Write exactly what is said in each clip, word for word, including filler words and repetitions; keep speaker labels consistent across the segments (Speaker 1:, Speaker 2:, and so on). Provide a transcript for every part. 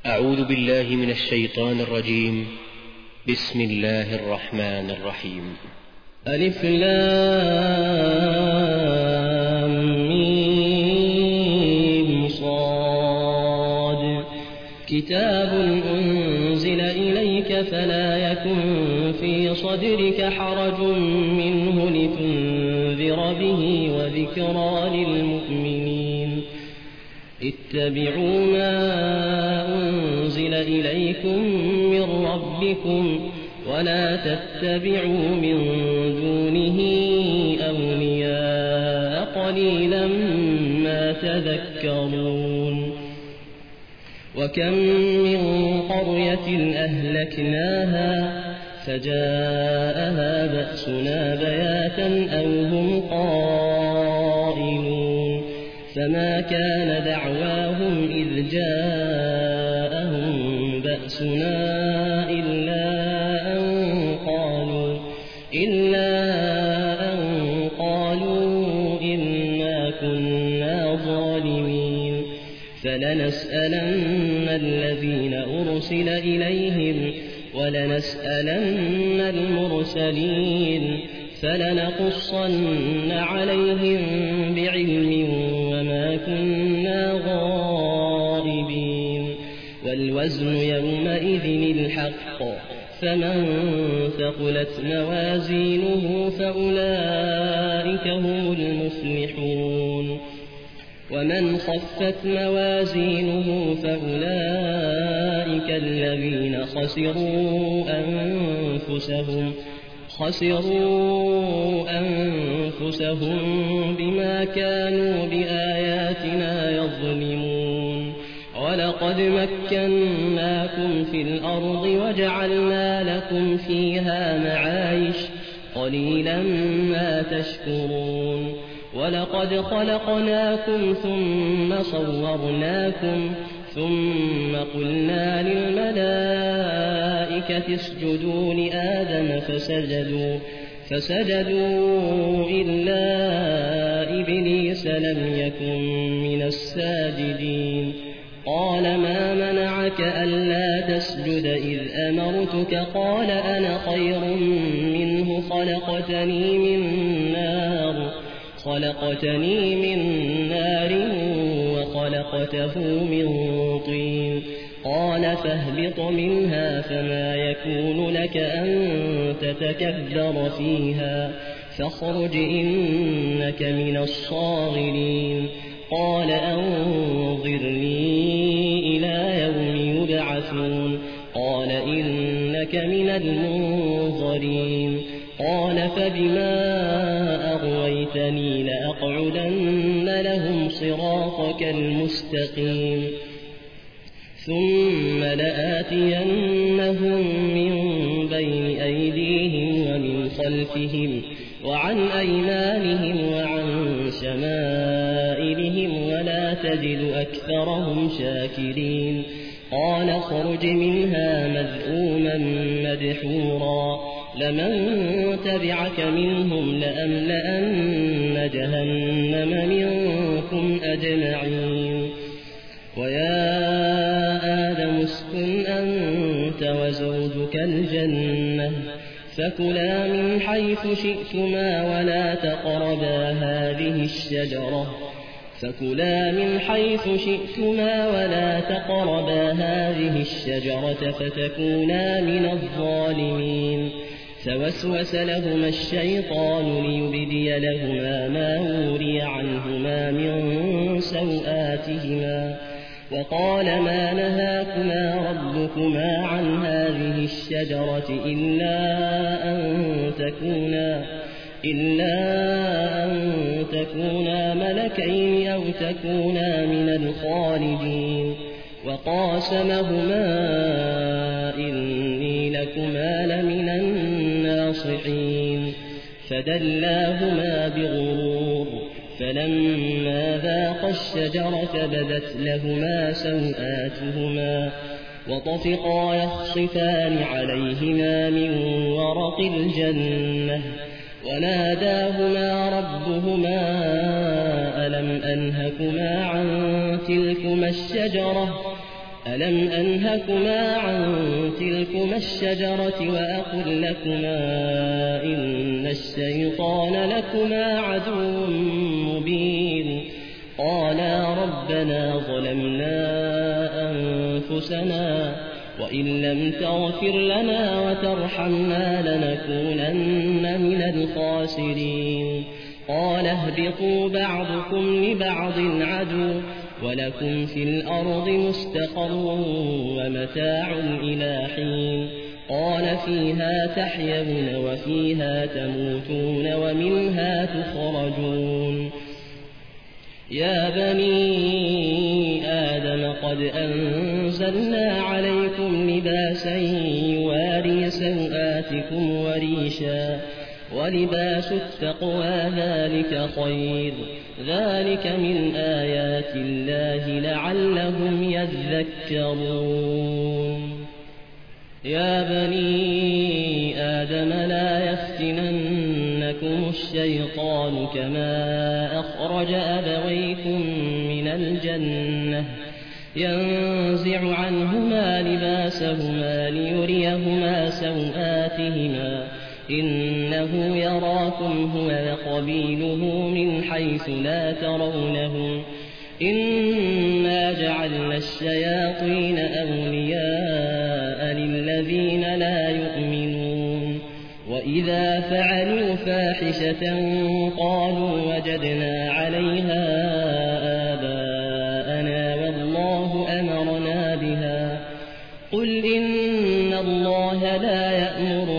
Speaker 1: أعوذ بالله من الشيطان الرجيم. بسم الله الرحمن الرحيم.
Speaker 2: ألف لام ميم صاد. كتاب أنزل إليك فلا يكن في صدرك حرج منه لتنذر به وذكرى للمؤمنين. اتبعوا ما أنزل إليكم من ربكم ولا تتبعوا من دونه أولياء قليلا ما تذكرون. وكم من قرية أهلكناها فجاءها بأسنا بياتا أو هم قائلون. فما كان دعواهم إذ جاءهم بأسنا إلا أن قالوا إلا أن قالوا إنا كنا ظالمين. فلنسألن الذين أرسل إليهم ولنسألن المرسلين فلنقصن عليهم بعلم وما كنا غائبين. والوزن يومئذ الحق فمن ثقلت موازينه فأولئك هم المفلحون. ومن خفت موازينه فأولئك الذين خسروا أنفسهم خسروا أنفسهم بما كانوا بآياتنا يظلمون. ولقد مكناكم في الأرض وجعلنا لكم فيها معايش قليلا ما تشكرون. ولقد خلقناكم ثم صورناكم ثم قلنا للملائكة اسجدوا لآدم فسجدوا فسجدوا إلا إبليس لم يكن من الساجدين. قال ما منعك ألا تسجد إذ أمرتك؟ قال أنا خير منه خلقتني من نار خلقتني من نار وخلقته من طين. قال فاهبط منها فما يكون لك أن تتكبر فيها فاخرج إنك من الصاغرين. قال أنظرني إلى يوم يبعثون. قال إنك من المنظرين. قال فبما أغويتني لأقعدن لهم صراطك المستقيم ثم لآتينهم من بين أيديهم ومن خلفهم وعن أيمانهم وعن شمائلهم ولا تجد أكثرهم شاكرين. قال اخرج منها مذءوما مدحورا لمن تبعك منهم لأملأن جهنم منكم أجمعين. ويا آدم اسكن أنت وزوجك الجنة فكلا من حيث شئتما ولا تقربا هذه الشجرة فكلا من حيث شئتما ولا تقربا هذه الشجرة فتكونا من الظالمين. فوسوس لهما الشيطان ليبدي لهما ما وري عنهما من سوآتهما وقال ما نهاكما ربكما عن هذه الشجرة إلا أن تكونا إلا أن تكونا ملكين أو تكونا من الخالدين. وقاسمهما إني لكما لمن الناصحين. فدلاهما بغرور فلما ذاقا الشجرة بدت لهما سوآتهما وطفقا يخصفان عليهما من ورق الجنة وناداهما ربهما ألم أنهكما عن تلكما الشجرة ألم أنهكما عن تلكما الشجرة وأقل لكما إن الشيطان لكما عدو مبين قالا ربنا ظلمنا أنفسنا وإن لم تغفر لنا وترحمنا لنكونن من الخاسرين قال اهبطوا بعضكم لبعض عدو ولكم في الأرض مستقر ومتاع إلى حين قال فيها تحيون وفيها تموتون ومنها تخرجون يا بني آدم قد أنزلنا عليكم لباسا يواري سوآتكم وريشا ولباس التقوى ذلك خير ذلك من آيات الله لعلهم يذكرون يا بني آدم لا يفتننكم الشيطان كما أخرج أبويكم من الجنة ينزع عنهما لباسهما ليريهما سوآتهما إنه يراكم هو وقبيله من حيث لا ترونهم إنا جعلنا الشياطين أولياء للذين لا يؤمنون وإذا فعلوا فاحشة قالوا وجدنا عليها آباءنا والله أمرنا بها قل إن الله لا يأمر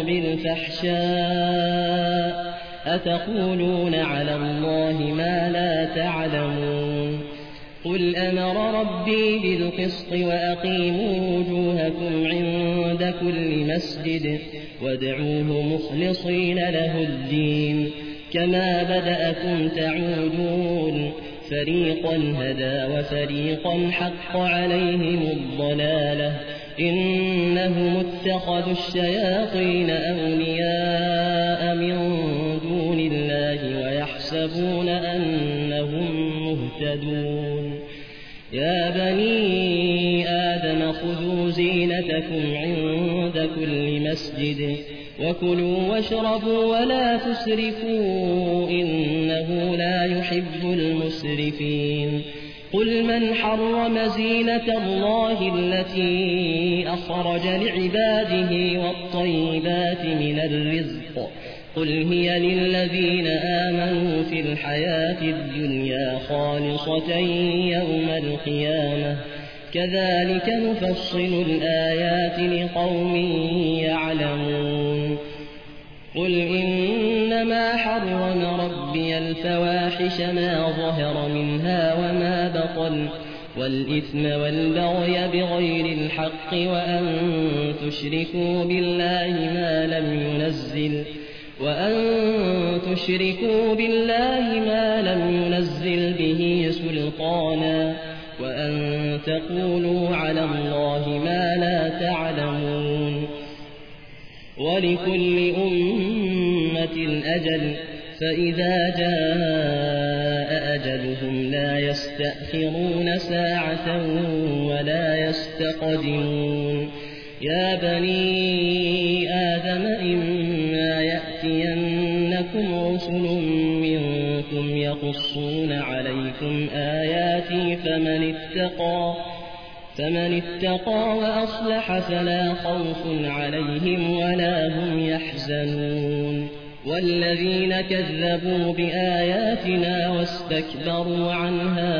Speaker 2: بالفحشاء أتقولون على الله ما لا تعلمون قل أمر ربي بالقسط وأقيموا وجوهكم عند كل مسجد وادعوه مخلصين له الدين كما بدأكم تعودون فريقا هدى وفريقا حق عليهم الضلالة إنهم اتخذوا الشياطين أولياء من دون الله ويحسبون أنهم مهتدون يا بني آدم خذوا زينتكم عند كل مسجد وكلوا واشربوا ولا تسرفوا إنه لا يحب المسرفين قل من حرم زينة الله التي أخرج لعباده والطيبات من الرزق قل هي للذين آمنوا في الحياة الدنيا خالصة يوم القيامة كذلك نفصل الآيات لقوم يعلمون قل إنما حرم ربي الفواحش ما ظهر منها وما بطن والإثم والبغي بغير الحق وأن تشركوا بالله ما لم ينزل وأن تشركوا بالله ما لم ينزل به سلطانا وأن تقولوا على الله ما لا تعلمون ولكل أمة أجل فإذا جاء أجلهم لا يستأخرون ساعة ولا يستقدمون يا بني آدم إما يأتينكم رسل منكم يقصون عليكم آياتي فمن اتقى فمن اتقى وأصلح فلا خوف عليهم ولا هم يحزنون والذين كذبوا بآياتنا واستكبروا عنها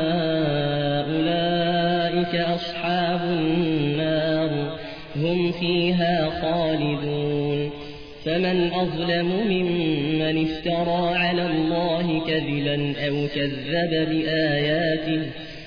Speaker 2: أولئك أصحاب النار هم فيها خالدون فمن أظلم ممن افترى على الله كذبا أو كذب بآياته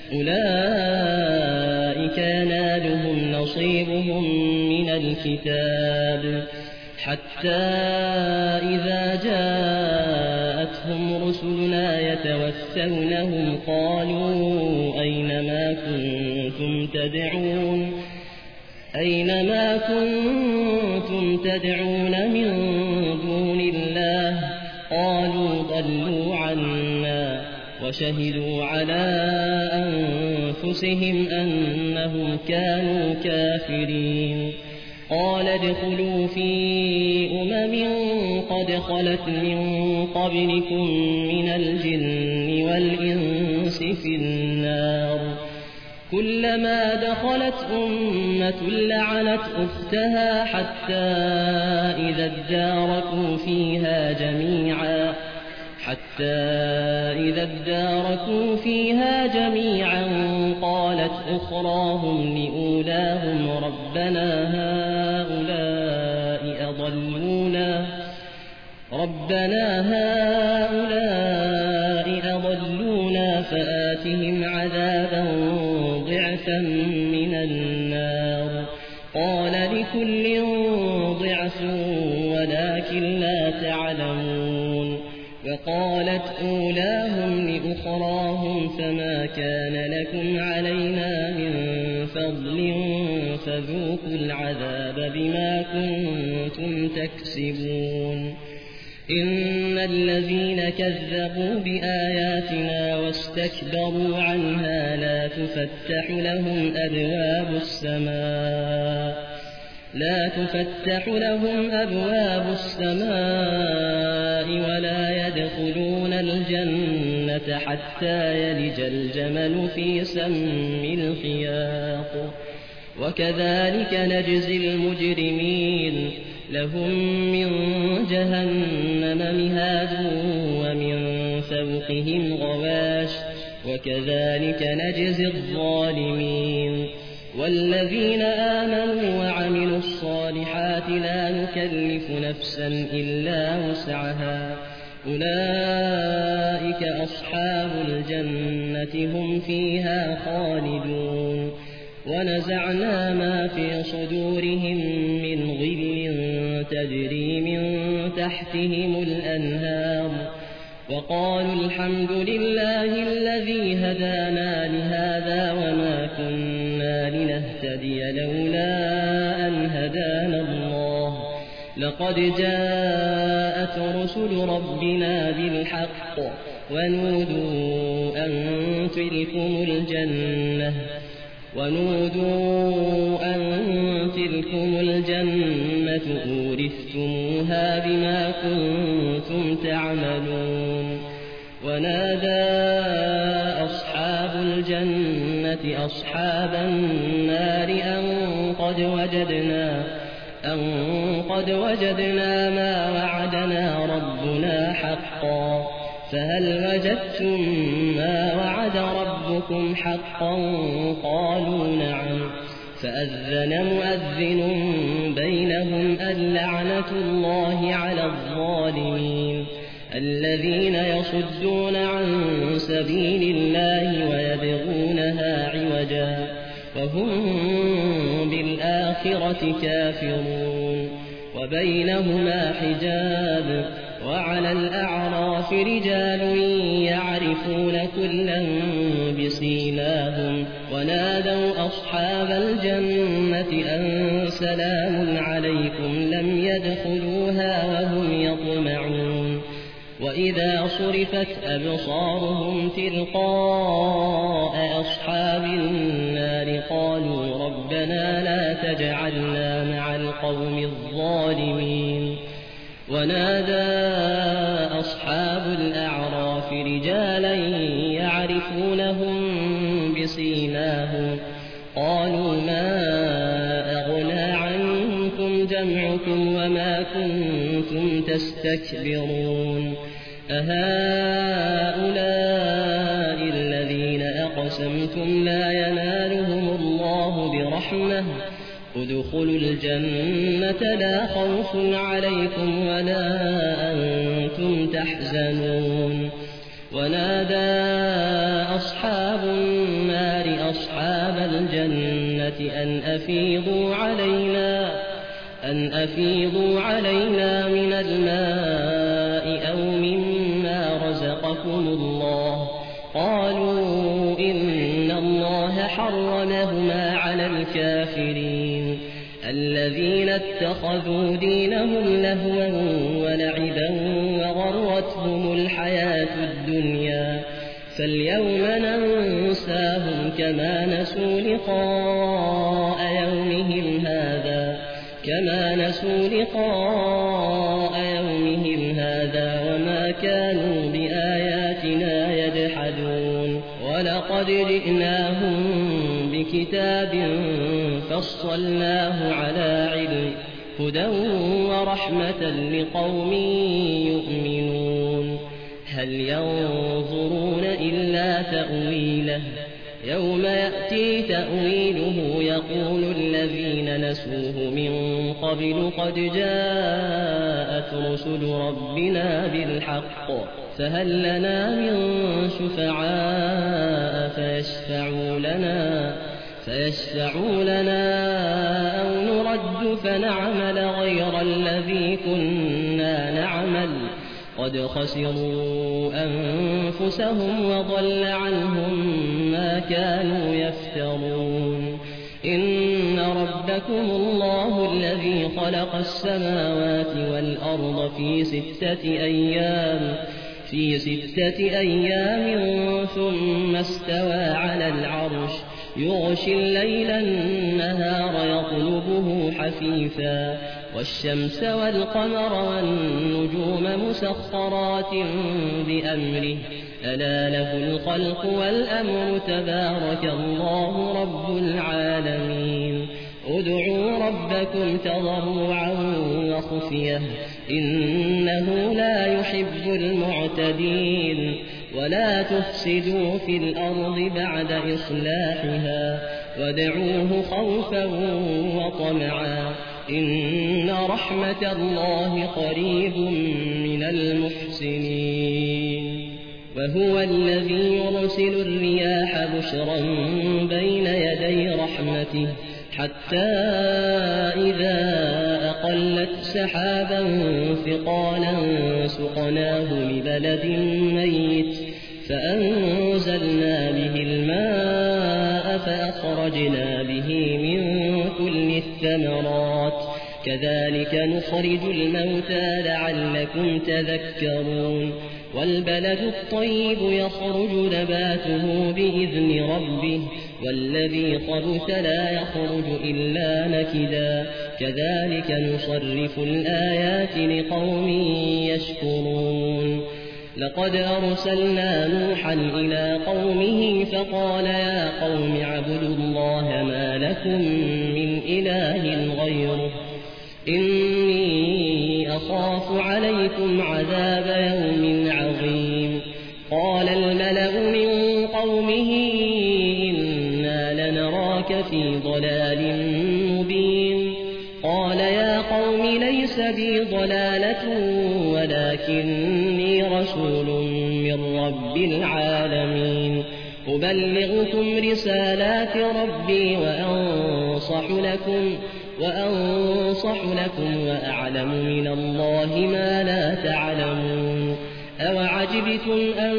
Speaker 2: أولئك ينالهم نصيبهم من الكتاب حتى إذا جاءتهم رسلنا يتوفونهم قالوا أينما كنتم تدعون أينما كنتم تدعون من دون الله قالوا ضلوا عنا وشهدوا على أنفسهم أنهم كانوا كافرين. قال ادخلوا في أمم قد خلت من قبلكم من الجن والإنس في النار كلما دخلت أمة لعنت أختها حتى إذا اداركوا فيها جميعا حتى إذا اداركوا فيها جميعا قالت أخراهم لأولاهم ربنا هؤلاء أضلونا ربنا هؤلاء أضلونا فآتهم عذابا ضعفا من النار قال لكل ضعف ولكن لا تعلمون. وقالت أولاهم لأخراهم فما كان لكم علينا من فضل فذوقوا العذاب بما كنتم تكسبون. إن الذين كذبوا بآياتنا واستكبروا عنها لا تفتح لهم أبواب السماء لا تفتح لهم أبواب السماء ولا يدخلون الجنة حتى يلج الجمل في سم الخياط وكذلك نجزي المجرمين. لهم من جهنم مهاد ومن فوقهم غواش وكذلك نجزي الظالمين. والذين آمنوا وعملوا الصالحات لا نكلف نفسا إلا وسعها أولئك أصحاب الجنة هم فيها خالدون. ونزعنا ما في صدورهم من غل تجري من تحتهم الأنهار وقالوا الحمد لله الذي هدانا لهذا وما كنا لنهتدي لولا أن هدانا الله لقد جاءت رسل ربنا بالحق ونودوا أن تلكم الجنة ونودوا أن تلكم الجنة أورثتموها بما كنتم تعملون. ونادى أصحاب الجنة أصحاب النار أن قد وجدنا أن قد وجدنا ما وعدنا ربنا حقا فهل وجدتم ما وعد ربكم حقا قالوا نعم فأذن مؤذن بينهم اللعنة الله على الظالمين الذين يصدون عن سبيل الله ويبغونها عوجا وهم بالآخرة كافرون. وبينهما حجاب وعلى الأعراف رجال يعرفون كلا بسيماهم ونادوا أصحاب الجنة أن سلام عليكم لم يدخلوها وهم يطمعون. وإذا صرفت أبصارهم تلقاء أصحاب النار قالوا ربنا لا تجعلنا مع القوم الظالمين. ونادى أصحاب الأعراف رجالا يعرفونهم بسيماهم قالوا ما أغنى عنكم جمعكم وما كنتم تستكبرون أهؤلاء الذين أقسمتم لا ينالهم الله برحمة ادخلوا الجنة لا خوف عليكم ولا أنتم تحزنون. ونادى أصحاب النار أصحاب الجنة أن أفيضوا علينا أن أفيضوا علينا من الماء أو مما رزقكم الله قالوا إن الله حرمهما على الكافرين الذين اتخذوا دينهم لهوا ولعبا وغرتهم الحياة الدنيا فاليوم ننساهم كما نسوا لقاء يومهم هذا كما نسوا لقاء يومهم هذا وما كانوا بآياتنا يجحدون ولقد جئناهم بكتاب فصلناه على علم هدى ورحمة لقوم يؤمنون هل ينظرون إلا تأويله يوم يأتي تأويله يقول الذين نسوه من قبل قد جاءت رسل ربنا بالحق فهل لنا من شفعاء فيشفعوا لنا فيشفعوا لنا أو نرد فنعمل غير الذي كنا نعمل قد خسروا أنفسهم وضل عنهم ما كانوا يفترون إن ربكم الله الذي خلق السماوات والأرض في ستة أيام في ستة أيام ثم استوى على العرش يغشي الليل النهار يطلبه حثيثا والشمس والقمر والنجوم مسخرات بأمره ألا له الخلق والأمر تبارك الله رب العالمين ادعوا ربكم تضرعا وخفية إنه لا يحب المعتدين ولا تفسدوا في الأرض بعد إصلاحها وادعوه خوفا وطمعا إن رحمة الله قريب من المحسنين وهو الذي يرسل الرياح بشرا بين يدي رحمته حتى إذا أقلت سحابا ثقالا سقناه لبلد ميت فأنزلنا به الماء فأخرجنا به من كل الثمرات كذلك نخرج الموتى لعلكم تذكرون والبلد الطيب يخرج نباته بإذن ربه والذي خبث لا يخرج إلا نكدا كذلك نصرف الآيات لقوم يشكرون لقد أرسلنا نوحا إلى قومه فقال يا قوم اعبدوا الله ما لكم من إله غيره إني أخاف عليكم عذاب يوم عظيم قال الملأ من قومه إنا لنراك في ضلال مبين قال يا قوم ليس بي ضلالة ولكني رسول من رب العالمين أبلغكم رسالات ربي وأنصح لكم وأنصح لكم وأعلم من الله ما لا تعلمون أوعجبتم أن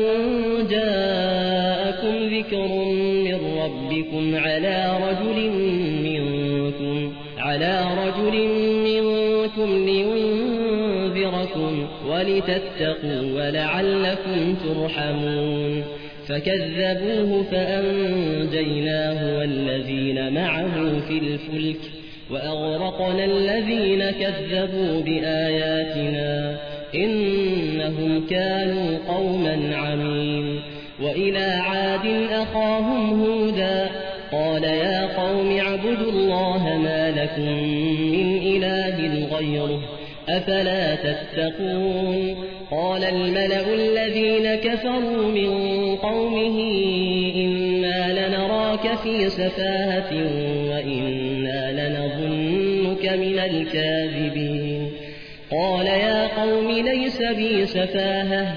Speaker 2: جاءكم ذكر من ربكم على رجل منكم على رجل منكم لينذركم ولتتقوا ولعلكم ترحمون فكذبوه فأنجيناه والذين معه في الفلك وأغرقنا الذين كذبوا بآياتنا إنهم كانوا قوما عمين وإلى عاد أخاهم هودا قال يا قوم اعبدوا الله ما لكم من إله غيره أفلا تتقون قال الملأ الذين كفروا من قومه إنا لنراك في سفاهة وإنا لنظنك من الكاذبين قال يا قوم ليس بي سفاهة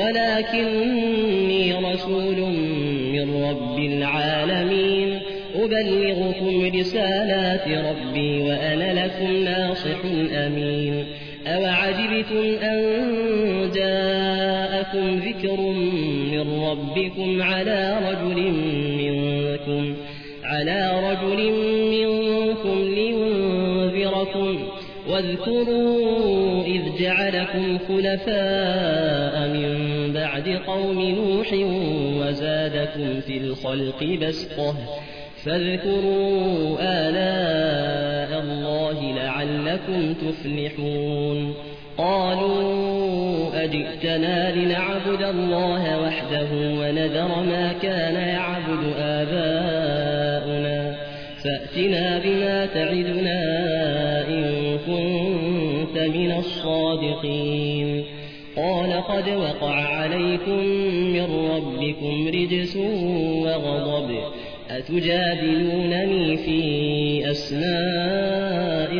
Speaker 2: ولكني رسول من رب العالمين أبلغكم رسالات ربي وأنا لكم ناصح أمين أوعجبتم أن جاءكم ذكر من ربكم على رجل منكم على رجل منكم لينذركم واذكروا إذ جعلكم خلفاء من بعد قوم نوح وزادكم في الخلق بسطة فاذكروا آلاء الله لعلكم تفلحون قالوا أجئتنا لنعبد الله وحده ونذر ما كان يعبد آباؤنا فأتنا بما تعدنا إن كنت من الصادقين قال قد وقع عليكم من ربكم رجس وغضب أتجادلونني في أسماء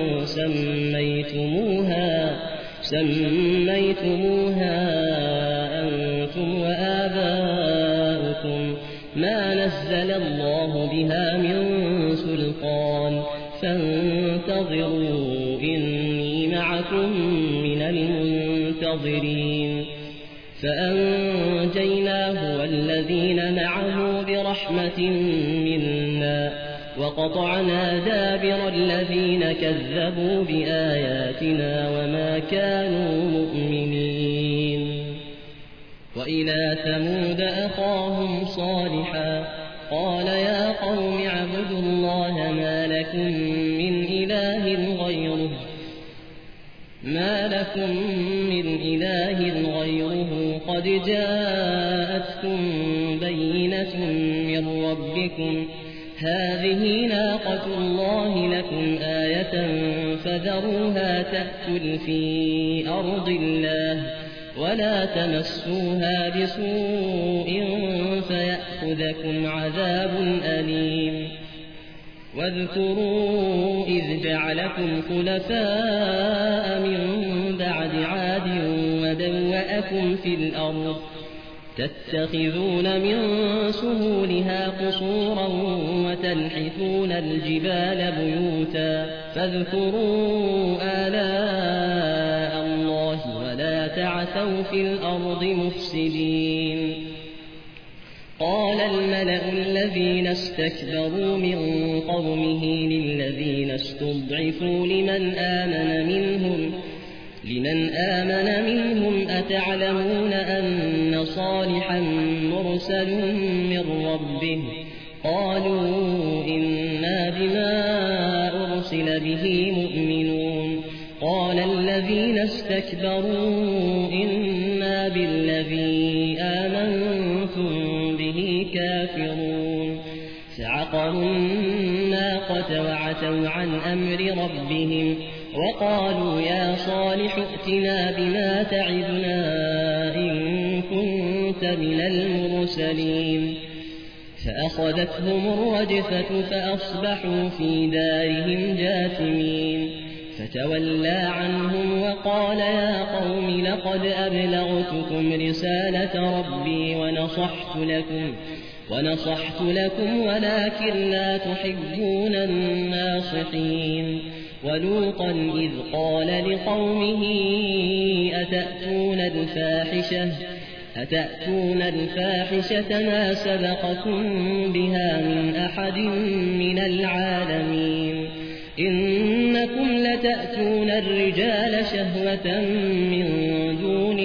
Speaker 2: سميتموها سميتموها أنتم وآباؤكم ما نزل الله بها من سلطان فانتظروا إني معكم من المنتظرين فأنجيناه والذين معه برحمة منا وقطعنا دابر الذين كذبوا بآياتنا وما كانوا مؤمنين وإلى ثمود أخاهم صالحا قال يا قوم اعبدوا الله ما لكم من إله غيره ما لكم من إله غيره قد جاءتكم بينة من ربكم هذه ناقة الله لكم آية فذروها تأكل في أرض الله ولا تمسوها بسوء فيأخذكم عذاب أليم واذكروا إذ جعلكم خلفاء من بعد عاد وبوأكم في الأرض تتخذون من سهولها قصورا وتنحتون الجبال بيوتا فاذكروا آلاء الله ولا تعثوا في الأرض مفسدين قال الملأ الذين استكبروا من قومه للذين استضعفوا لمن آمن منهم لمن آمن منهم أتعلمون أن صالحا مرسل من ربه قالوا إنا بما أرسل به مؤمنون قال الذين استكبروا إنا بالذي آمنتم به كافرون فعقروا الناقة وعتوا عن أمر ربهم وقالوا يا صالح ائتنا بما تعدنا إن كنت من المرسلين فأخذتهم الرجفة فأصبحوا في دارهم جاثمين فتولى عنهم وقال يا قوم لقد أبلغتكم رسالة ربي ونصحت لكم ونصحت لكم ولكن لا تحبون الناصحين ولوطا إذ قال لقومه أتأتون الفاحشة أتأتون الفاحشة ما سبقكم بها من أحد من العالمين إنكم لتأتون الرجال شهوة من دون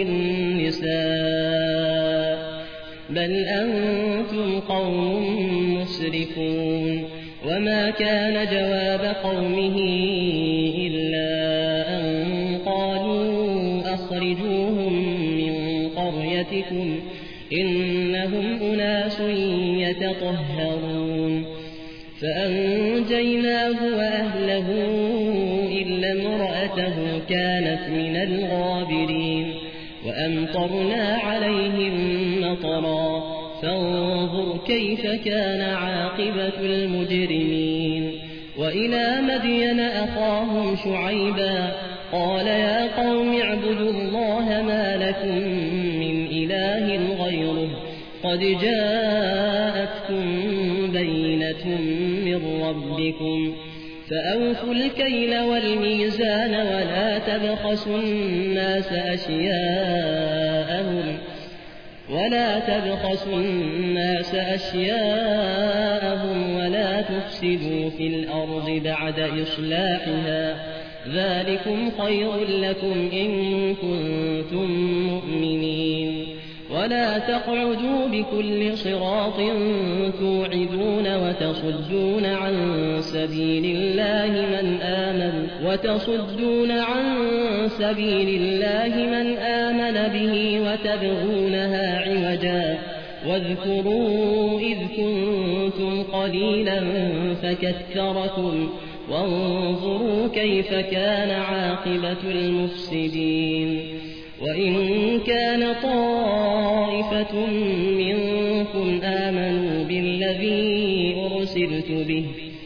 Speaker 2: النساء بل أنتم قوم مسرفون وما كان جواب قومه إلا أن قالوا أخرجوهم من قريتكم إنهم أناس يتطهرون فأنجيناه وأهله إلا امرأته كانت من الغابرين وأمطرنا عليهم مطرا فانظر كيف كان عاقبة المجرمين وإلى مدين أخاهم شعيبا قال يا قوم اعبدوا الله ما لكم من إله غيره قد جاءتكم بينة من ربكم فأوفوا الكيل والميزان ولا تبخسوا الناس أشياءهم ولا تبخسوا الناس أشياءهم ولا تفسدوا في الأرض بعد إصلاحها ذلكم خير لكم إن كنتم مؤمنين. ولا تقعدوا بكل صراط توعدون وتصدون عن سبيل الله من آمن وتصدون عن سبيل الله من آمن به وتبغونها عوجا. واذكروا إذ كنتم قليلا فكثركم وانظروا كيف كان عاقبة المفسدين. وإن كان طائفة منكم آمنوا بالذي أرسلت به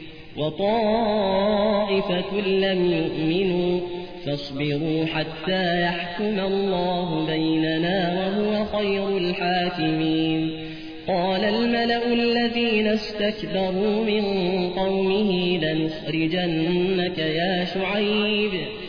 Speaker 2: وطائفة لم يؤمنوا فاصبروا حتى يحكم الله بيننا وهو خير الحاكمين. قال الملأ الذين استكبروا من قومه لنخرجنك يا شعيب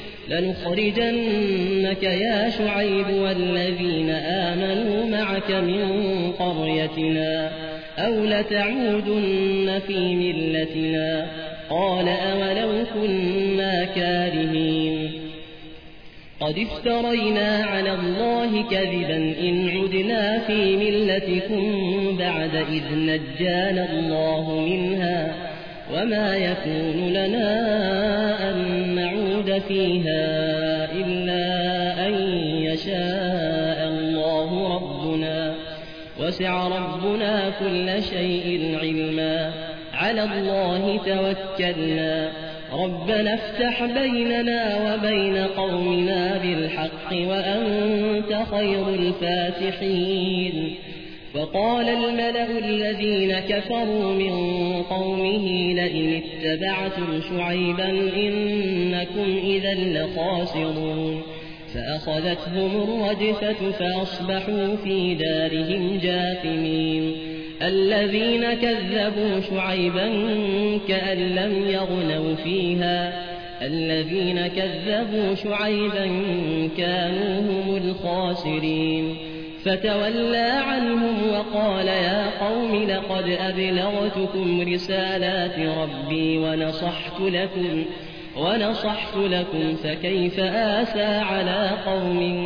Speaker 2: لنخرجنك يا شعيب والذين آمنوا معك من قريتنا أو لتعودن في ملتنا. قال أولو كنا كارهين. قد افترينا على الله كذبا إن عدنا في ملتكم بعد إذ نجانا الله منها وما يكون لنا أن نعود فيها إلا أن يشاء الله ربنا وسع ربنا كل شيء علما. على الله توكلنا ربنا افتح بيننا وبين قومنا بالحق وأنت خير الفاتحين. وقال الملأ الذين كفروا من قومه لئن اتبعتم شعيبا إنكم إذا لخاسرون. فأخذتهم الرجفة فأصبحوا في دارهم جاثمين. الذين كذبوا شعيبا كأن لم يغنوا فيها الذين كذبوا شعيبا كانوا هم الخاسرين. فتولى عنهم وقال يا قوم لقد أبلغتكم رسالات ربي ونصحت لكم ونصحت لكم فكيف آسى على قوم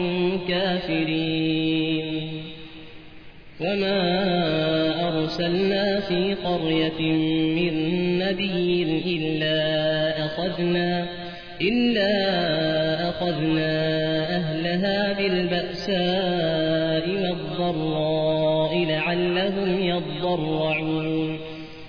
Speaker 2: كافرين. وما أرسلنا في قرية من نبي إلا أخذنا إلا أخذنا أهلها بالبأساء والضراء لعلهم يضرعون.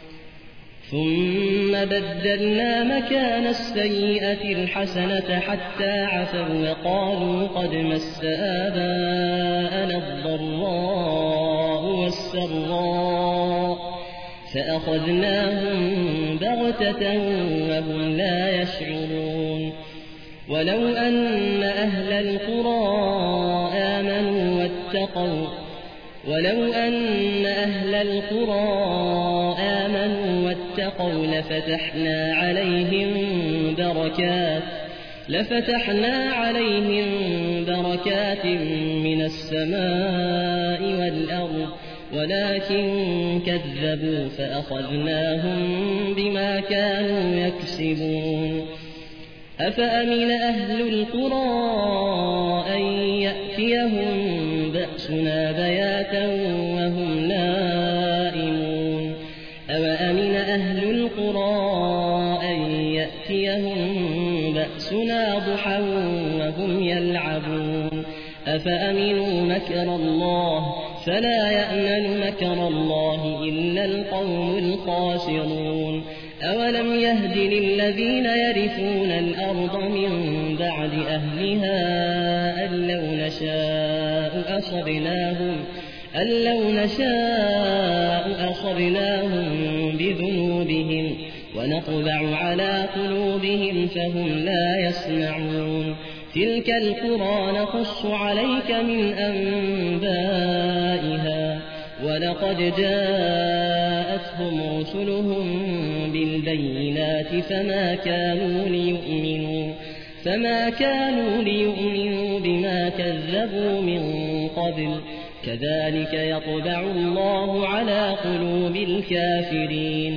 Speaker 2: ثم بدلنا مكان السيئة الحسنة حتى عفوا وقالوا قد مس آباءنا الضراء والسراء فأخذناهم بغتة وهم لا يشعرون. ولو أن أهل القرى آمنوا واتقوا ولو أن أهل القرى آمنوا واتقوا لفتحنا عليهم بركات لفتحنا عليهم بركات من السماء والأرض ولكن كذبوا فأخذناهم بما كانوا يكسبون. أفأمن أهل القرى أن يأتيهم بأسنا بياتا وهم نائمون. أوأمن أهل القرى أن يأتيهم بأسنا ضحى وهم يلعبون. أفأمنوا مكر الله فلا يأمن مكر الله إلا القوم الخاسرون. أولم يهد للذين يرثون الأرض من بعد أهلها أن لو نشاء أصبناهم أن لو نشاء أصبناهم بذنوبهم ونطبع على قلوبهم فهم لا يسمعون. تلك القرى نقص عليك من أنبائها ولقد جاءتهم رسلهم بالبينات فما كانوا ليؤمنوا فما كانوا ليؤمنوا بما كذبوا من قبل. كذلك يطبع الله على قلوب الكافرين.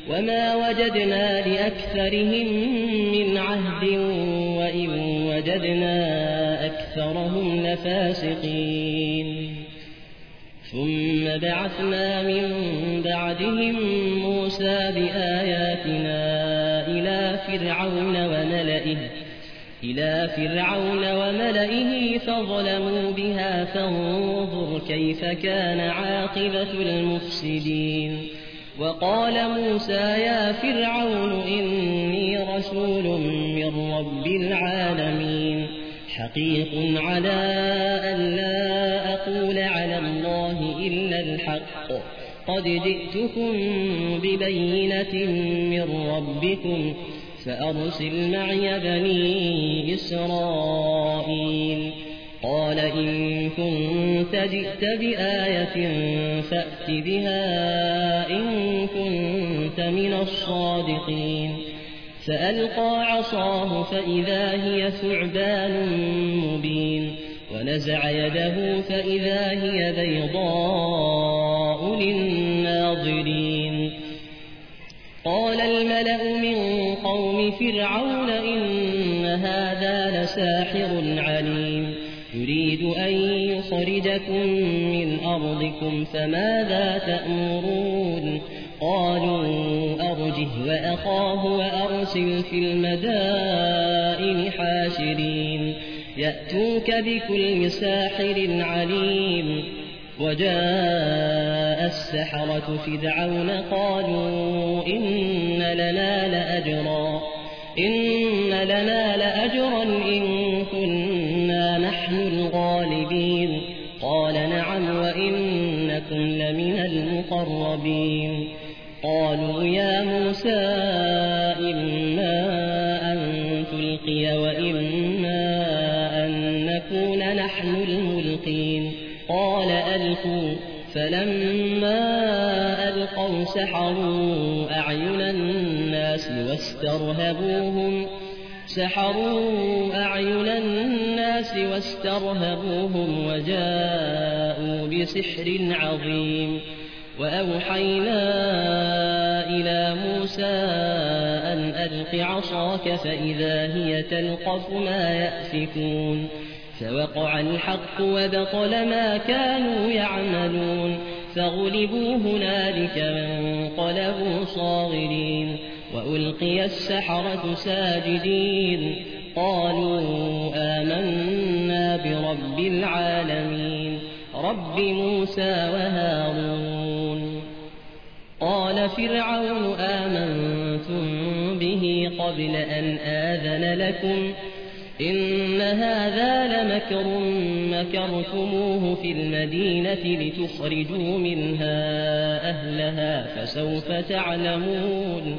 Speaker 2: وما وجدنا لأكثرهم من عهد وإن وجدنا أكثرهم لفاسقين ثم بعثنا من بعدهم موسى بآياتنا إلى فرعون وملئه إلى فرعون وملئه فظلموا بها فانظر كيف كان عاقبة المفسدين وقال موسى يا فرعون إني رسول من رب العالمين حقيق على أن لا أقول على الله إلا الحق قد جئتكم ببينة من ربكم فأرسل معي بني إسرائيل قال إن كنت جئت بآية فأت بها إن كنت من الصادقين فألقى عصاه فإذا هي ثعبان مبين ونزع يده فإذا هي بيضاء للناظرين قال الملأ من قوم فرعون إن هذا لساحر عليم يريد أن يخرجكم من أرضكم فماذا تأمرون قالوا أرجه وأخاه وأرسل في المدائن حاشرين يأتوك بكل ساحر عليم وجاء السحرة فرعون قالوا إن لنا لأجرا إن لنا لأجرا إن كنا نحن الغالبين قال نعم وإنكم لمن المقربين قالوا يا موسى إما أن تلقي وإما أن نكون نحن الملقين قال ألقوا فلما ألقوا سحروا أعين الناس واسترهبوهم سحروا أعين الناس واسترهبوهم وجاءوا بسحر عظيم وأوحينا إلى موسى أن ألق عصاك فإذا هي تلقف ما يأفكون فوقع الحق وبطل ما كانوا يعملون فغلبوا هنالك وانقلبوا صاغرين وألقي السحرة ساجدين قالوا آمنا برب العالمين رب موسى وهارون قال فرعون آمنتم به قبل أن آذن لكم إن هذا لمكر مكرتموه في المدينة لتخرجوا منها أهلها فسوف تعلمون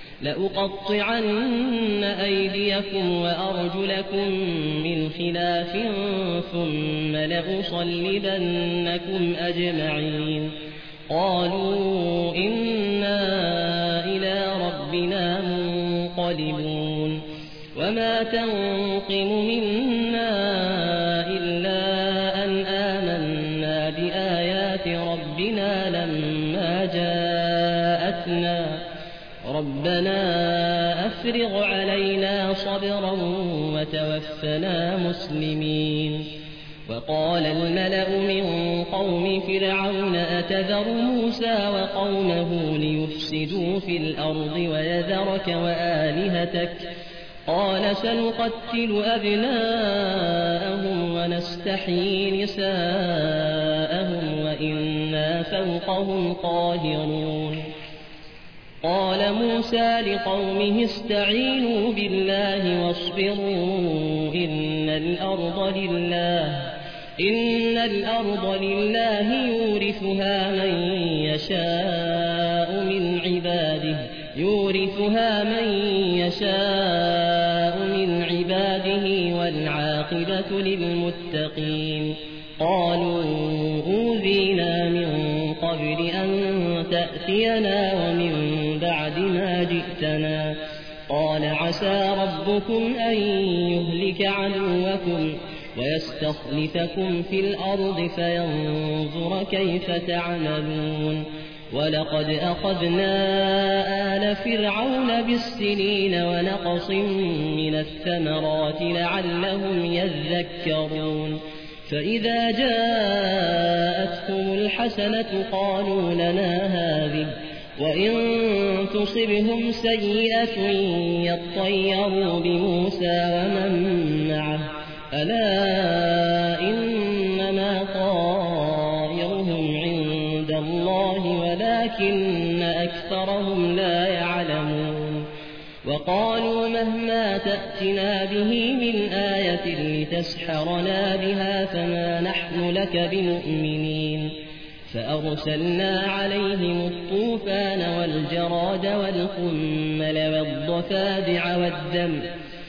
Speaker 2: لأقطعن أيديكم وأرجلكم من خلاف ثم لأصلبنكم أجمعين قالوا إنا إلى ربنا منقلبون وما تنقم منا إلا أن آمنا بآيات ربنا لما جاءتنا ربنا أفرغ علينا صبرا وتوفنا مسلمين وقال الملأ من قوم فرعون أتذر موسى وقومه ليفسدوا في الأرض ويذرك وآلهتك قال سنقتل أبناءهم ونستحيي نساءهم وإنا فوقهم قاهرون قال موسى لقومه استعينوا بالله واصبروا إن الأرض لله إن الأرض لله يورثها من يشاء من عباده يورثها من يشاء من عباده والعاقبة للمتقين قالوا أوذينا من قبل أن تأتينا ومن بعد ما جئتنا قال عسى ربكم أن يهلك عدوكم ويستخلفكم في الأرض فينظر كيف تعملون ولقد أخذنا آل فرعون بالسنين ونقص من الثمرات لعلهم يذكرون فإذا جاءتهم الحسنة قالوا لنا هذه وإن تصبهم سيئة يطيروا بموسى ومن معه ألا إنما طائرهم عند الله ولكن أكثرهم لا يعلمون وقالوا مهما تأتنا به من آية لتسحرنا بها فما نحن لك بمؤمنين فأرسلنا عليهم الطوفان والجراد والقمل والضفادع والدم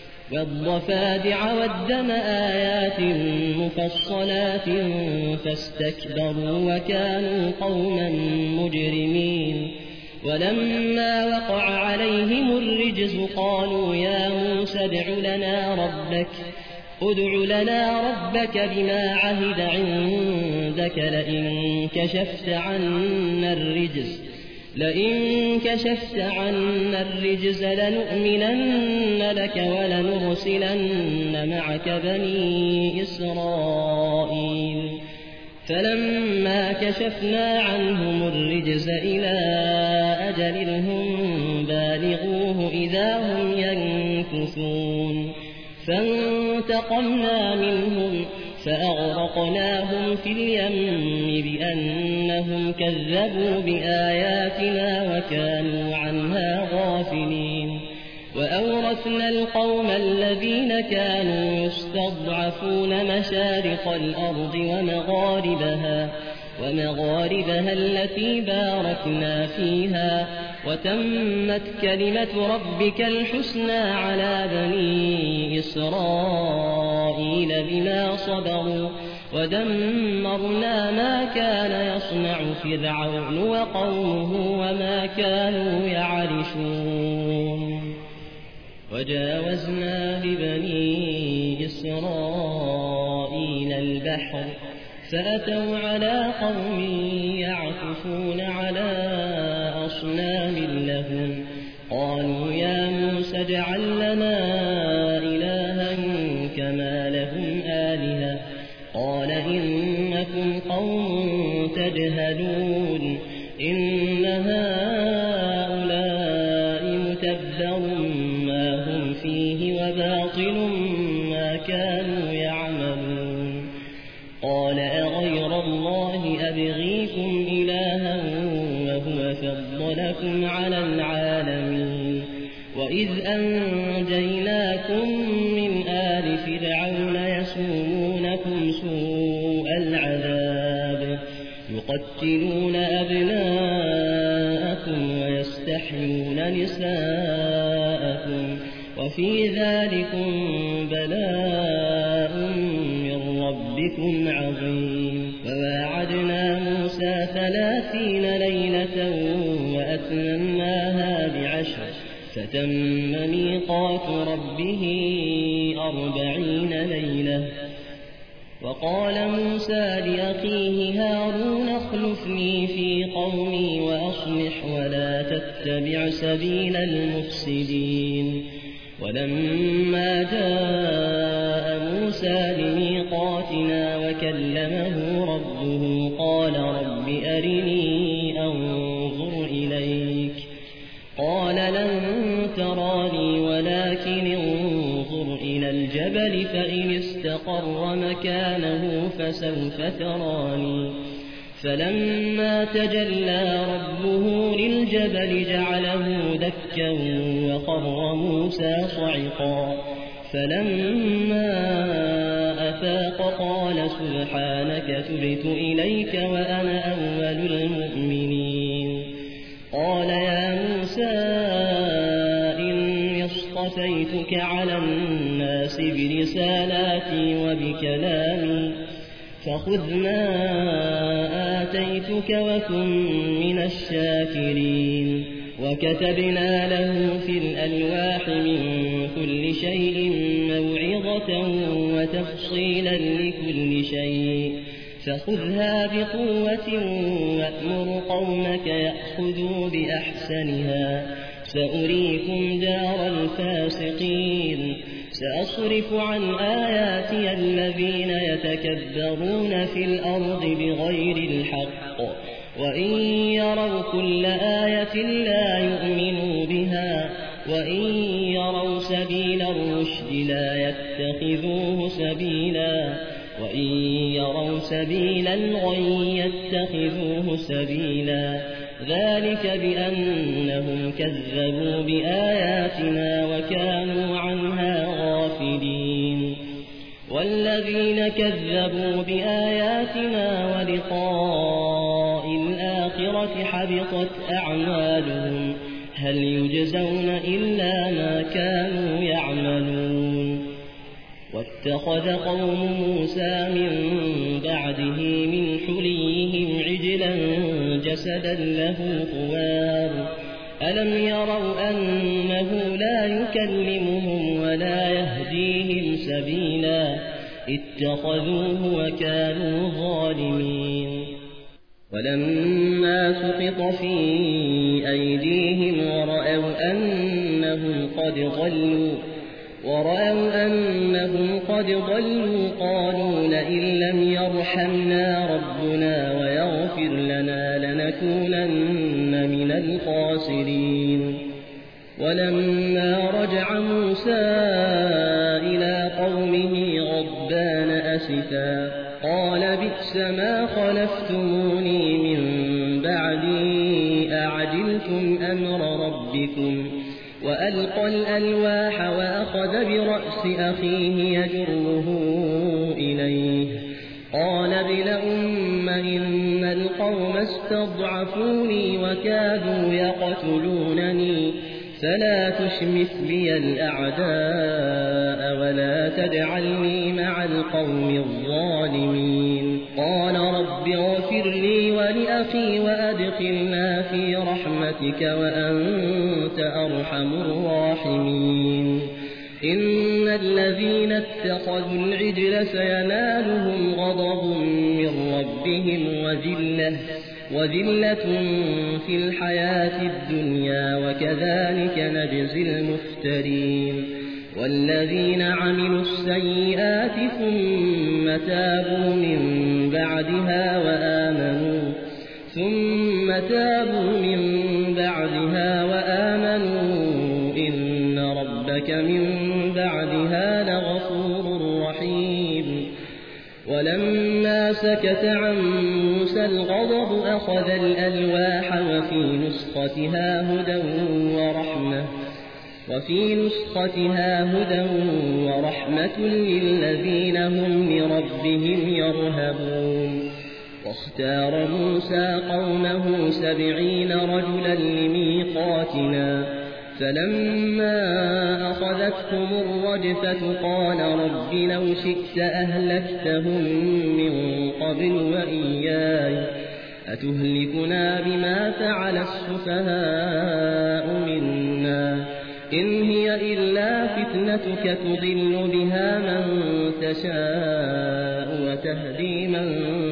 Speaker 2: والضفادع والدم آيات مفصلات فاستكبروا وكانوا قوما مجرمين ولما وقع عليهم الرجز قالوا يا موسى ادع لنا ربك ادع لنا ربك بما عهد عندك لئن كشفت عنا الرجز لئن كشفت عنا الرجز لنؤمنن لك ولنرسلن معك بني إسرائيل فلما كشفنا عنهم الرجز إلى أجل هم بالغوه إذا هم ينكثون فانتقمنا منهم فأغرقناهم في اليم بأنهم كذبوا بآياتنا وكانوا عنها غافلين وأورثنا القوم الذين كانوا يستضعفون مشارق الأرض ومغاربها ومغاربها التي باركنا فيها وتمت كلمة ربك الحسنى على بني إسرائيل بما صبروا ودمرنا ما كان يصنع فرعون وقومه وما كانوا يعرشون وجاوزنا ببني إسرائيل البحر فأتوا على قوم يعكفون على أصنام لهم قالوا يا موسى اجعل لنا إلها كما لهم آلهة قال إنكم قوم تجهلون إن هؤلاء متبر ما هم فيه وباطل ما كانوا يعملون قال أغير الله أبغيكم إلها وهو فضلكم على العالمين وإذ أنجيناكم من آل فرعون يسومونكم سوء العذاب يقتلون أبناءكم ويستحيون نساءكم وفي ذلكم بلاء من ربكم عظيم وواعدنا موسى ثلاثين ليلة وأتممناها بعشر فتم ميقات ربه أربعين ليلة وقال موسى لأخيه هارون اخلفني في قومي وأصلح ولا تتبع سبيل المفسدين ولما جاء موسى لميقاتنا وكلمه ربه قال رب أرني أنظر إليك قال لن تراني ولكن انظر إلى الجبل فإن استقر مكانه فسوف تراني فلما تجلى ربه للجبل جعله دكا وخر موسى صعقا فلما أفاق قال سبحانك تبت إليك وأنا أول المؤمنين قال يا موسى إني اصطفيتك على الناس برسالاتي وبكلامي فخذ ما آتيتك وكن من الشاكرين وكتبنا له في الألواح من كل شيء موعظة وتفصيلا لكل شيء فخذها بقوة وأمر قومك يأخذوا بأحسنها سأريكم دار الفاسقين سأصرف عن آياتي الذين يتكبرون في الأرض بغير الحق وإن يروا كل آية لا يؤمنوا بها وإن يروا سبيل الرشد لا يتخذوه سبيلا وإن يروا سبيل الغي يتخذوه سبيلا ذلك بأنهم كذبوا بآياتنا وكانوا عنها غافلين والذين كذبوا بآياتنا ولقاء الآخرة حبطت أعمالهم هل يجزون إلا ما كانوا يعملون واتخذ قوم موسى من بعده من حليهم عجلا جسدا له خوار ألم يروا أنه لا يكلمهم ولا يهديهم سبيلا اتخذوه وكانوا ظالمين ولما سقط في أيديهم ورأوا أنهم قد ضلوا ورأوا أنهم قد ضلوا قالوا لئن لم يرحمنا ربنا ويغفر لنا لنكونن من الخاسرين ولما رجع موسى إلى قومه غضبان أسفا قال بئس ما خلفتموني من بعدي أعجلتم أمر ربكم وألقى الألواح وأخذ برأس أخيه يجره إليه قال ابن أم إن القوم استضعفوني وكادوا يقتلونني فلا تشمت بي الأعداء ولا تجعلني مع القوم الظالمين قال رب اغفر لي ولأخي وأدخلنا في رحمتك وأنت أرحم الراحمين إن الذين اتخذوا العجل سينالهم غضب من ربهم وذلة وذلة في الحياة الدنيا وكذلك نجزي المفترين والذين عملوا السيئات ثم تابوا من بعدها وآمنوا ثم تابوا من بعدها وآمنوا إن ربك من بعدها لغفور رحيم ولما سكت عن موسى الغضب أخذ الألواح وفي نسختها هدى ورحمة وفي نسختها هدى ورحمة للذين هم لربهم يرهبون واختار موسى قومه سبعين رجلا لميقاتنا فلما أخذتهم الرجفة قال رب لو شئت أهلكتهم من قبل وإياي أتهلكنا بما فعل السفهاء منا إن هي إلا فتنتك تضل بها من تشاء وتهدي من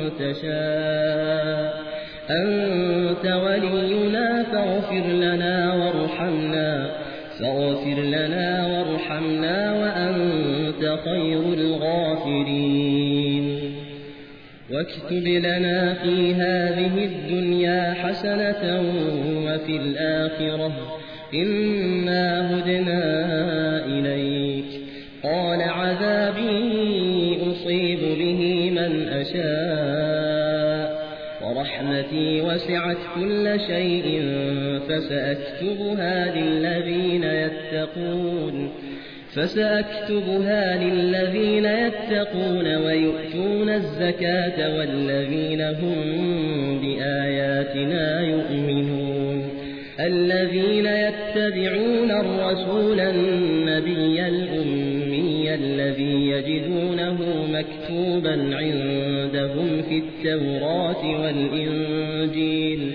Speaker 2: تشاء أنت ولينا فاغفر لنا وارحمنا فاغفر لنا وارحمنا وأنت خير الغافرين واكتب لنا في هذه الدنيا حسنة وفي الآخرة إنا هدنا إليك قال عذابي أصيب به من أشاء ورحمتي وسعت كل شيء فسأكتبها للذين يتقون فسأكتبها للذين يتقون ويؤتون الزكاة والذين هم بآياتنا يؤمنون الذين يتبعون الرسول النبي الأمي الذي يجدونه مكتوبا عندهم في التوراة والإنجيل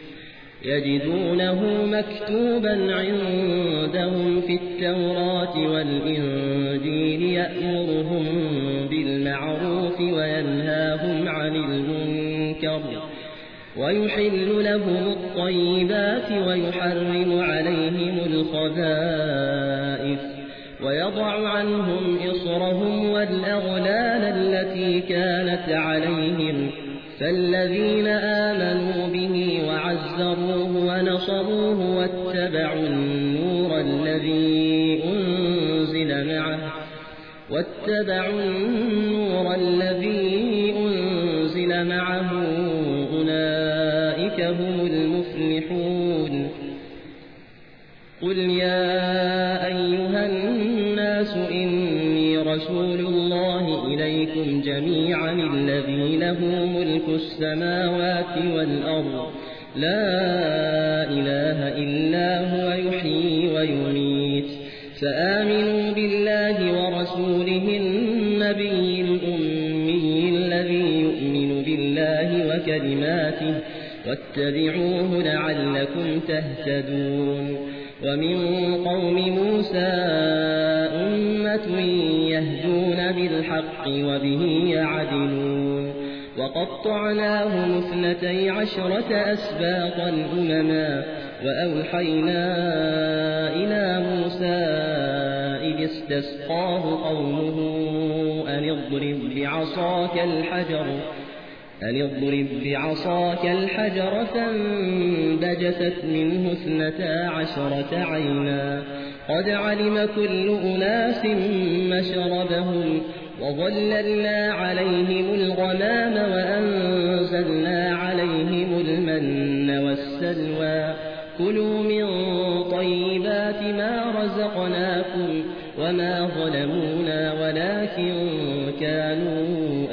Speaker 2: يجدونه مكتوبا عندهم في التوراة والإنجيل يأمرهم بالمعروف وينهاهم عن المنكر ويحل لهم الطيبات ويحرم عليهم الخبائث ويضع عنهم إصرهم والأغلال التي كانت عليهم فالذين آمنوا به وعزروه ونصروه واتبعوا النور الذي أنزل معه واتبعوا النور الذي أنزل معه أولئك هم المفلحون. قل يا أيها الناس إني رسول الله إليكم جميعا الذي له ملك السماوات والأرض لا إله إلا هو يحيي ويميت فآمنوا بالله ورسوله النبي الأمي الذي يؤمن بالله وكلماته واتبعوه لعلكم تهتدون. ومن قوم موسى أمة يهدون بالحق وبه يعدلون وقطعناهم اثنتي عشرة أسباطا أمما وأوحينا إلى موسى إذ استسقاه قومه أن اضرب بعصاك الحجر أن اضرب بعصاك الحجر فانبجست منه اثنتا عشرة عينا قد علم كل أناس مشربهم وظللنا عليهم الغمام وأنزلنا عليهم المن والسلوى كلوا من طيبات ما رزقناكم وما ظلمونا ولكن كانوا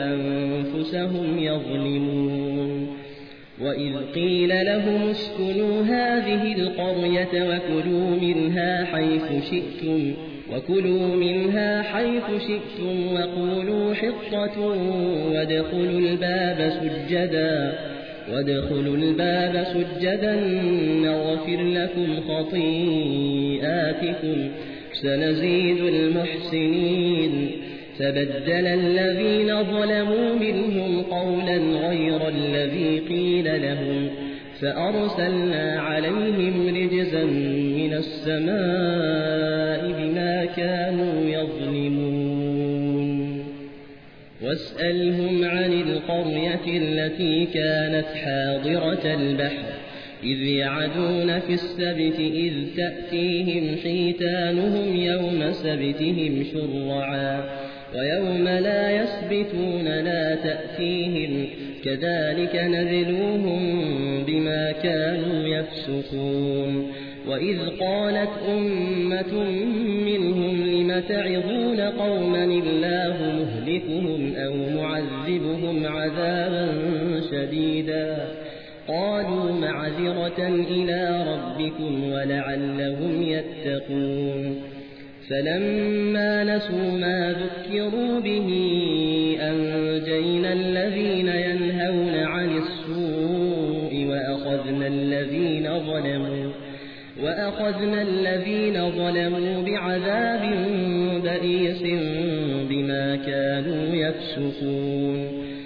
Speaker 2: أنفسهم يظلمون. وإذ قيل لهم اسكنوا هذه القرية وكلوا منها حيث شئتم وكلوا منها حيث شئتم وقولوا حطة وادخلوا الباب سجدا وادخلوا الباب سجدا نغفر لكم خطيئاتكم سنزيد المحسنين. فبدل الذين ظلموا منهم قولا غير الذي قيل لهم فأرسلنا عليهم رجزا من السماء بما كانوا يظلمون. واسألهم عن القرية التي كانت حاضرة البحر إذ يعدون في السبت إذ تأتيهم حيتانهم يوم سبتهم شرعا ويوم لا يسبتون لا تأتيهم كذلك نذلوهم بما كانوا يفسقون. وإذ قالت أمة منهم لم تعظون قوما الله مهلكهم أو معذبهم عذابا شديدا قالوا معذرة إلى ربكم ولعلهم يتقون. فلما نسوا ما ذكروا به أنجينا الذين ينهون عن السوء وأخذنا الذين ظلموا وأخذنا الذين ظلموا بعذاب بئيس بما كانوا يفسقون.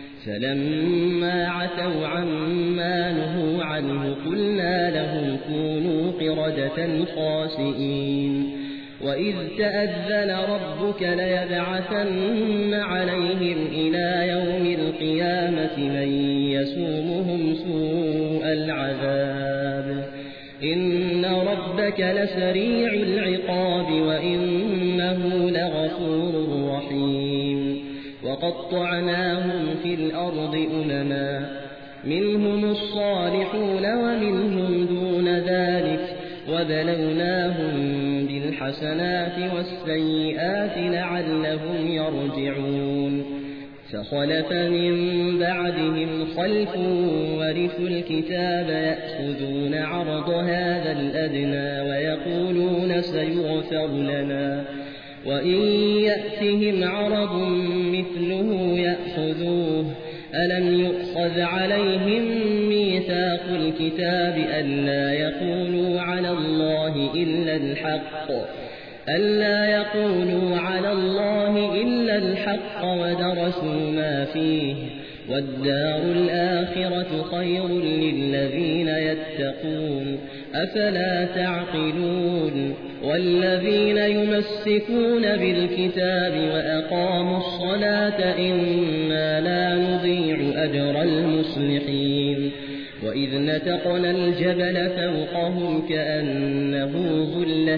Speaker 2: فلما عتوا عما نهوا عنه قلنا لهم كونوا قردة خاسئين. وإذ تأذن ربك ليبعثن عليهم إلى يوم القيامة من يسومهم سوء العذاب إن ربك لسريع العقاب وإنه لغفور رحيم. وقطعناهم في الأرض أمما منهم الصالحون ومنهم دون ذلك وبلوناهم بالحسنات والسيئات لعلهم يرجعون. فخلف من بعدهم خلف ورثوا الكتاب يأخذون عرض هذا الأدنى ويقولون سيغفر لنا وإن يأتهم عرض مثله يأخذوه ألم يؤخذ عليهم ميثاق الكتاب ألا يقولوا على الله إلا الحق ألا يقولوا على الله إلا الحق ودرسوا ما فيه والدار الآخرة خير للذين يتقون أفلا تعقلون والذين يمسكون بالكتاب وأقاموا الصلاة إنا لا نضيع أجر المصلحين وإذ نتقنا الجبل فوقهم كأنه ظلة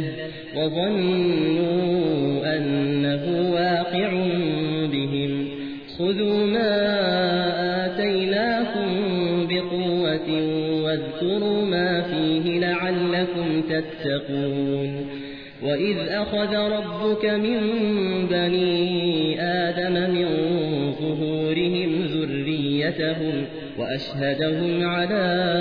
Speaker 2: وظنوا أنه واقع بهم خذوا ما آتيناكم بقوة واذكروا ما فيه لعلكم تتقون وإذ أخذ ربك من بني آدم من ظهورهم ذريتهم وأشهدهم على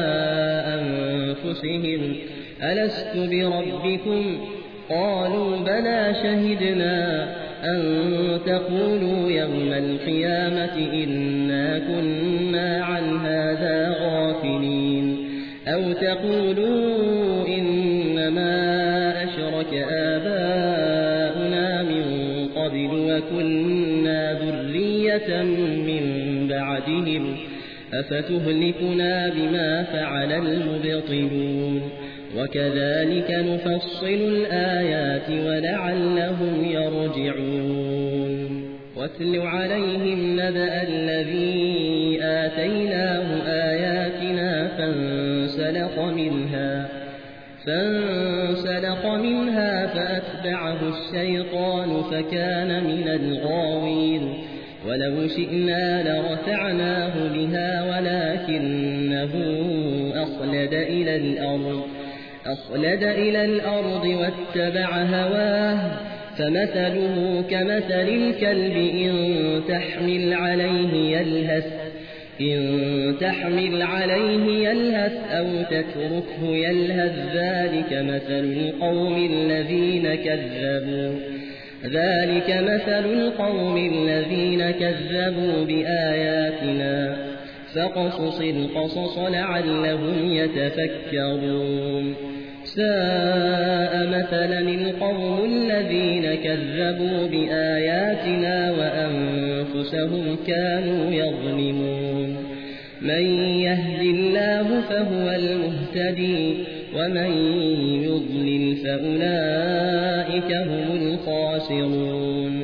Speaker 2: أنفسهم ألست بربكم قالوا بلى شهدنا أن تقولوا يوم القيامة إنا كنا عن هذا غافلين أو تقولوا إنما أشرك آباؤنا من قبل وكنا ذرية من بعدهم أفتهلكنا بما فعل المبطلون وكذلك نفصل الآيات ولعلهم يرجعون واتل عليهم نبأ الذي آتيناه آياتنا فانسلخ منها فانسلخ منها فأتبعه الشيطان فكان من الغاوين ولو شئنا لرفعناه بها ولكنه أخلد إلى الأرض أخلد إلى الأرض واتبع هواه فمثله كمثل الكلب إن تحمل عليه يلهث إن تحمل عليه يلهث أو تتركه يلهث ذلك مثل القوم الذين كذبوا ذلك مثل القوم الذين كذبوا بآياتنا فاقصص القصص لعلهم يتفكرون ساء مثلا القوم الذين كذبوا بآياتنا وأنفسهم كانوا يظلمون من يهد الله فهو المهتدي ومن يضلل فأولئك هم الخاسرون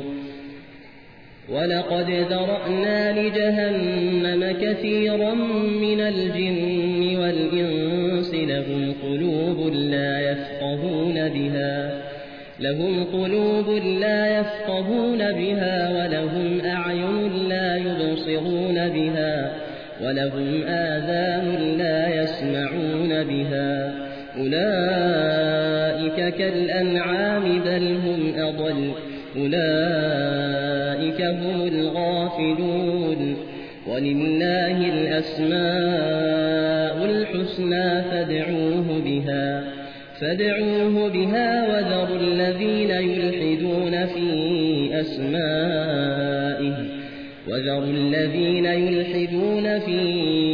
Speaker 2: ولقد ذرأنا لجهنم كثيرا من الجن والإنس لهم قلوب لا يفقهون بها لهم قلوب لا يفقهون بها ولهم أعين لا يبصرون بها ولهم آذان لا يسمعون بها أولئك كالأنعام بل هم أضل أولئك هم الغافلون ولله الأسماء الحسنى فادعوه بها فادعوه بها وذروا الذين يلحدون في أسمائه وذروا الذين يلحدون في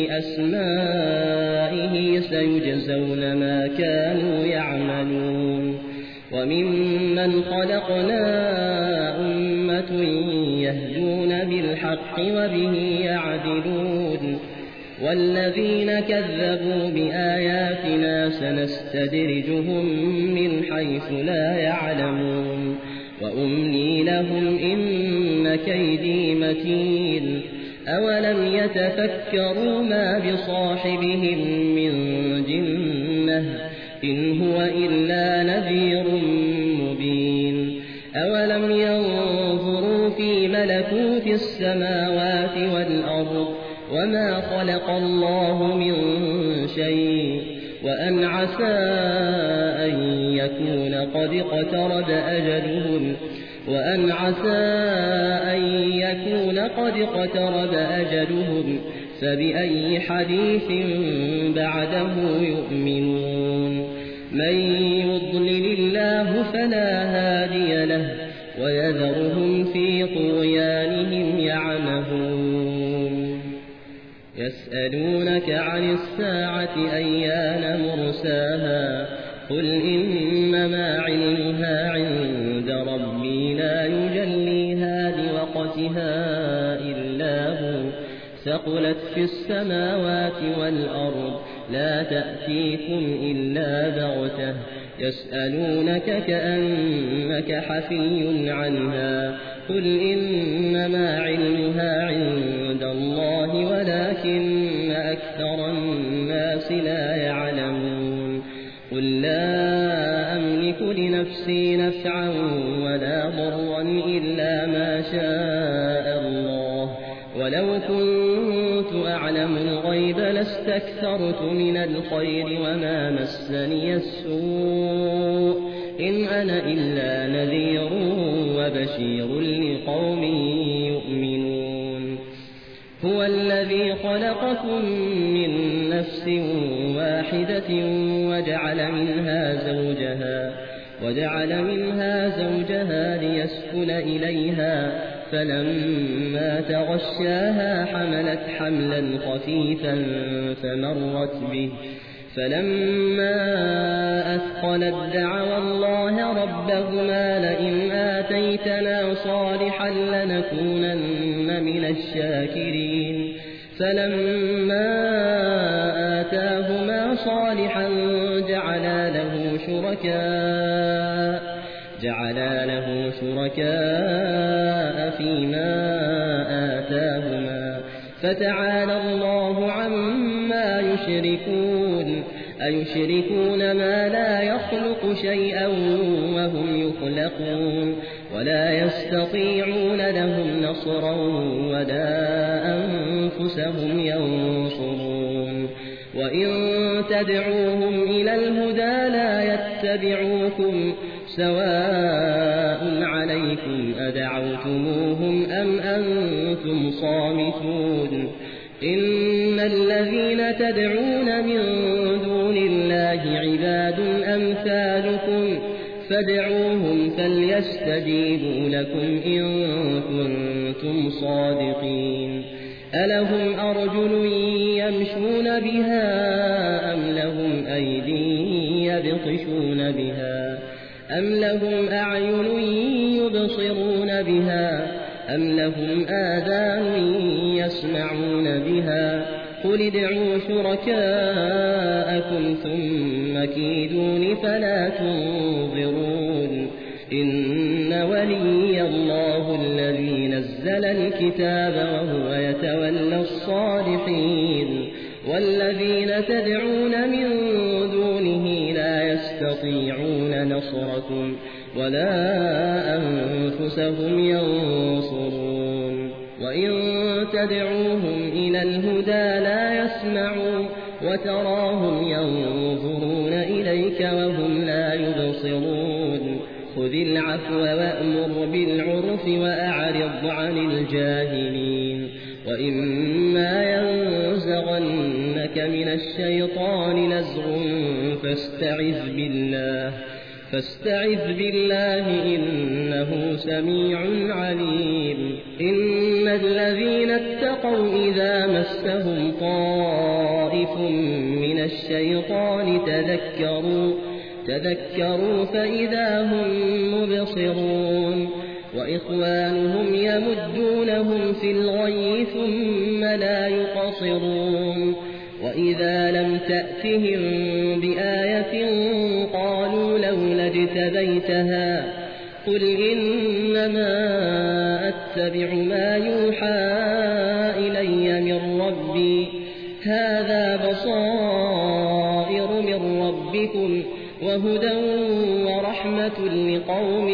Speaker 2: أسمائه سيجزون ما كانوا يعملون وممن خلقنا أمة يهدون بالحق وبه يعدلون والذين كذبوا بآياتنا سنستدرجهم من حيث لا يعلمون وأملي لهم إن كيدي متين أولم يتفكروا ما بصاحبهم من جنة إن هو إلا نذير مبين أولم ينظروا في ملكوت السماوات والأرض وما خلق الله من شيء وأن عسى أن يكون قد اقترب أجلهم وأن عسى أن يكون قد اقترب أجلهم فبأي حديث بعده يؤمنون من يضلل الله فلا هادي له ويذرهم في طغيانهم يعمهون يسألونك عن الساعة أيان مرساها قل إنما علمها عند ربي لا يجليها لوقتها إلا هو ثقلت في السماوات والأرض لا تأتيكم إلا بغتة يسألونك كأنك حفي عنها قل إنما علمها عند الله ولكن أكثر الناس لا يعلمون قل لا أملك لنفسي نفعا ولا ضرا إلا ما شاء الله ولو كنت أعلم الغيب لاستكثرت من الخير وما مسني السوء إن أنا إلا نذير وبشير لقوم يؤمنون هو الذي خلقكم من نفس واحدة وجعل منها زوجها وجعل منها زوجها ليسكن إليها فلما تغشاها حملت حملا خفيفا فمرت به فلما أثقلت دعوا الله ربهما لئن آتيتنا صالحا لنكونن من الشاكرين فلما آتاهما صالحا جعلا له شركاء جعلا له شركاء فيما آتاهما فتعالى الله عما يشركون أيشركون ما لا يخلق شيئا وهم يخلقون ولا يستطيعون لهم نصرا ولا أنفسهم ينصرون وإن تدعوهم إلى الهدى لا يتبعوكم سواء عليكم أدعوتموهم أم أنتم صامتون إن الذين تدعون من دون الله عباد أمثالكم فادعوهم فليستجيبوا لكم إن كنتم صادقين ألهم أرجل يمشون بها أم لهم أيدي يبطشون بها أم لهم أعين يبصرون بها أم لهم آذان يسمعون بها قل ادعوا شركاءكم ثم كيدون فلا تنظرون إن ولي الله الذي نزل الكتاب وهو يتولى الصالحين والذين تدعون من دونه لا يستطيعون نصركم ولا أنفسهم ينصرون وإن تدعوهم إلى الهدى لا يسمعوا وتراهم ينظرون إليك وهم لا يبصرون خذ العفو وأمر بالعرف وأعرض عن الجاهلين وإما ينزغنك من الشيطان نزغ فاستعذ بالله فاستعذ بالله إنه سميع عليم إن الذين اتقوا إذا مسهم طائف من الشيطان تذكروا تذكروا فإذا هم مبصرون وإخوانهم يمدونهم في الغي ثم لا يقصرون وإذا لم تأتهم بآية قالوا لولا اجتبيتها قل إنما أتبع ما يوحى إلي من ربي هذا بصائر من ربكم وهدى ورحمة لقوم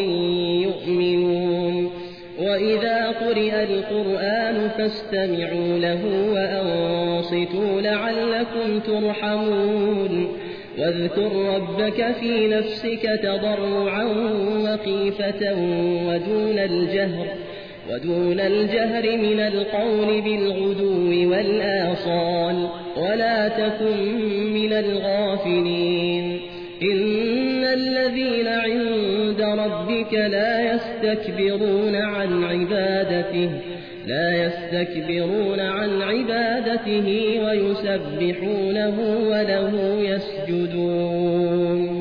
Speaker 2: يؤمنون وإذا قرئ القرآن فاستمعوا له وأنصتوا لعلكم ترحمون واذكر ربك في نفسك تضرعا وخيفة ودون الجهر ودون الجهر من القول بالغدو والآصال ولا تكن من الغافلين إن الذين عند ربك لا يستكبرون عن عبادته لا يستكبرون عن عبادته ويسبحونه وله يسجدون